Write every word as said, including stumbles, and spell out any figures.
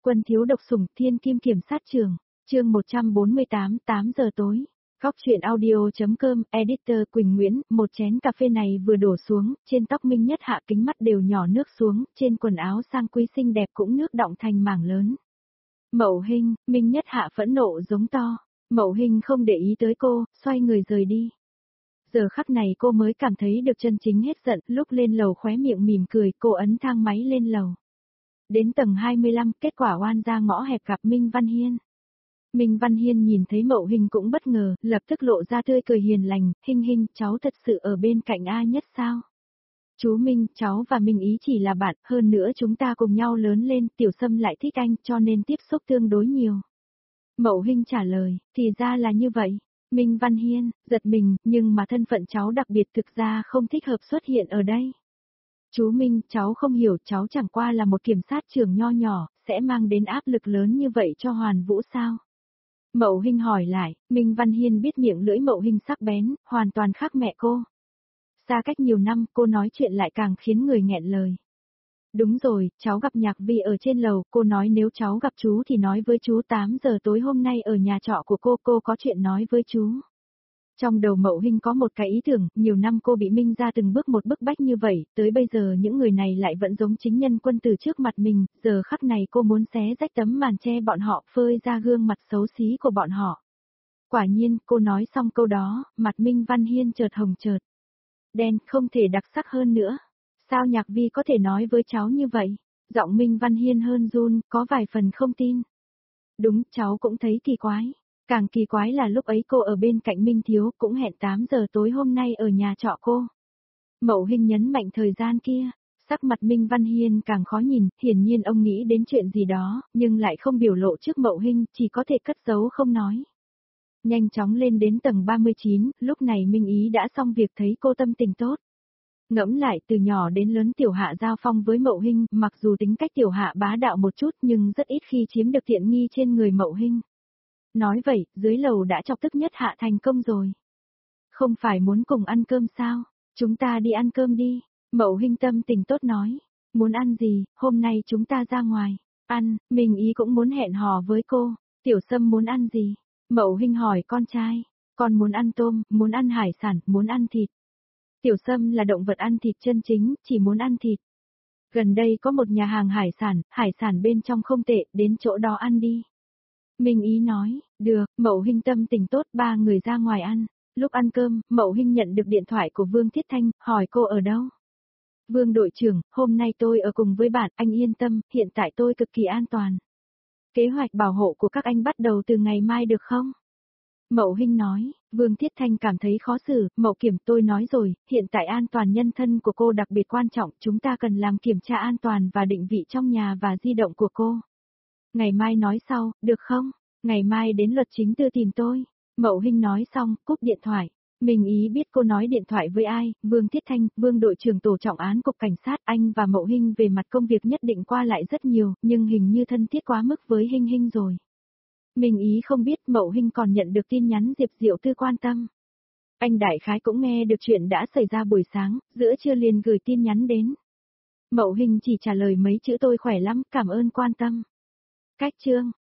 Quân thiếu độc sủng thiên kim kiểm sát trường, chương một trăm bốn mươi tám, tám giờ tối. Góc truyện audio.com, editor Quỳnh Nguyễn, một chén cà phê này vừa đổ xuống, trên tóc Minh Nhất Hạ kính mắt đều nhỏ nước xuống, trên quần áo sang quý xinh đẹp cũng nước đọng thành mảng lớn. Mậu Hinh, Minh Nhất Hạ phẫn nộ giống to. Mậu Hinh không để ý tới cô, xoay người rời đi. Giờ khắc này cô mới cảm thấy được chân chính hết giận, lúc lên lầu khóe miệng mỉm cười, cô ấn thang máy lên lầu. Đến tầng hai mươi lăm, kết quả oan ra ngõ hẹp gặp Minh Văn Hiên. Minh Văn Hiên nhìn thấy Mậu Hinh cũng bất ngờ, lập tức lộ ra tươi cười hiền lành, Hinh Hinh, cháu thật sự ở bên cạnh A Nhất sao? Chú Minh, cháu và Minh Ý chỉ là bạn, hơn nữa chúng ta cùng nhau lớn lên, Tiểu Sâm lại thích anh, cho nên tiếp xúc tương đối nhiều. Mậu Hinh trả lời, thì ra là như vậy. Minh Văn Hiên, giật mình, nhưng mà thân phận cháu đặc biệt thực ra không thích hợp xuất hiện ở đây. Chú Minh, cháu không hiểu, cháu chẳng qua là một kiểm sát trưởng nho nhỏ, sẽ mang đến áp lực lớn như vậy cho Hoàn Vũ sao? Mậu Hinh hỏi lại, Minh Văn Hiên biết miệng lưỡi Mậu Hinh sắc bén, hoàn toàn khác mẹ cô. Xa cách nhiều năm, cô nói chuyện lại càng khiến người nghẹn lời. Đúng rồi, cháu gặp Nhạc Vi ở trên lầu, cô nói nếu cháu gặp chú thì nói với chú tám giờ tối hôm nay ở nhà trọ của cô, cô có chuyện nói với chú. Trong đầu Mậu Hinh có một cái ý tưởng, nhiều năm cô bị Minh ra từng bước một bức bách như vậy, tới bây giờ những người này lại vẫn giống chính nhân quân từ trước mặt mình, giờ khắc này cô muốn xé rách tấm màn che bọn họ, phơi ra gương mặt xấu xí của bọn họ. Quả nhiên, cô nói xong câu đó, mặt Minh Văn Hiên chợt hồng chợt đen, không thể đặc sắc hơn nữa. Sao Nhạc Vi có thể nói với cháu như vậy? Giọng Minh Văn Hiên hơn run, có vài phần không tin. Đúng, cháu cũng thấy kỳ quái. Càng kỳ quái là lúc ấy cô ở bên cạnh Minh Thiếu, cũng hẹn tám giờ tối hôm nay ở nhà trọ cô. Mậu Hinh nhấn mạnh thời gian kia, sắc mặt Minh Văn Hiên càng khó nhìn, hiển nhiên ông nghĩ đến chuyện gì đó, nhưng lại không biểu lộ trước Mậu Hinh, chỉ có thể cất giấu không nói. Nhanh chóng lên đến tầng ba mươi chín, lúc này Minh Ý đã xong việc, thấy cô tâm tình tốt. Ngẫm lại, từ nhỏ đến lớn Tiểu Hạ giao phong với Mậu Hinh, mặc dù tính cách Tiểu Hạ bá đạo một chút nhưng rất ít khi chiếm được tiện nghi trên người Mậu Hinh. Nói vậy, dưới lầu đã chọc tức Nhất Hạ thành công rồi. Không phải muốn cùng ăn cơm sao? Chúng ta đi ăn cơm đi. Mậu Hinh tâm tình tốt nói. Muốn ăn gì, hôm nay chúng ta ra ngoài. Ăn, Minh Ý cũng muốn hẹn hò với cô. Tiểu Sâm muốn ăn gì? Mậu Hinh hỏi con trai. Con muốn ăn tôm, muốn ăn hải sản, muốn ăn thịt. Tiểu Sâm là động vật ăn thịt chân chính, chỉ muốn ăn thịt. Gần đây có một nhà hàng hải sản, hải sản bên trong không tệ, đến chỗ đó ăn đi. Minh Ý nói, được, Mậu Hinh tâm tình tốt, ba người ra ngoài ăn. Lúc ăn cơm, Mậu Hinh nhận được điện thoại của Vương Thiết Thanh, hỏi cô ở đâu. Vương đội trưởng, hôm nay tôi ở cùng với bạn, anh yên tâm, hiện tại tôi cực kỳ an toàn. Kế hoạch bảo hộ của các anh bắt đầu từ ngày mai được không? Mậu Hinh nói, Vương Thiết Thanh cảm thấy khó xử, Mậu Kiểm tôi nói rồi, hiện tại an toàn nhân thân của cô đặc biệt quan trọng, chúng ta cần làm kiểm tra an toàn và định vị trong nhà và di động của cô. Ngày mai nói sau, được không? Ngày mai đến luật chính tư tìm tôi. Mậu Hinh nói xong, cúp điện thoại. Minh Ý biết cô nói điện thoại với ai, Vương Thiết Thanh, Vương đội trưởng tổ trọng án cục cảnh sát, anh và Mậu Hinh về mặt công việc nhất định qua lại rất nhiều, nhưng hình như thân thiết quá mức với Hinh Hinh rồi. Minh Ý không biết Mậu Hinh còn nhận được tin nhắn Diệp Diệu Tư quan tâm. Anh đại khái cũng nghe được chuyện đã xảy ra buổi sáng, giữa trưa liền gửi tin nhắn đến. Mậu Hinh chỉ trả lời mấy chữ tôi khỏe lắm, cảm ơn quan tâm. Cách chương.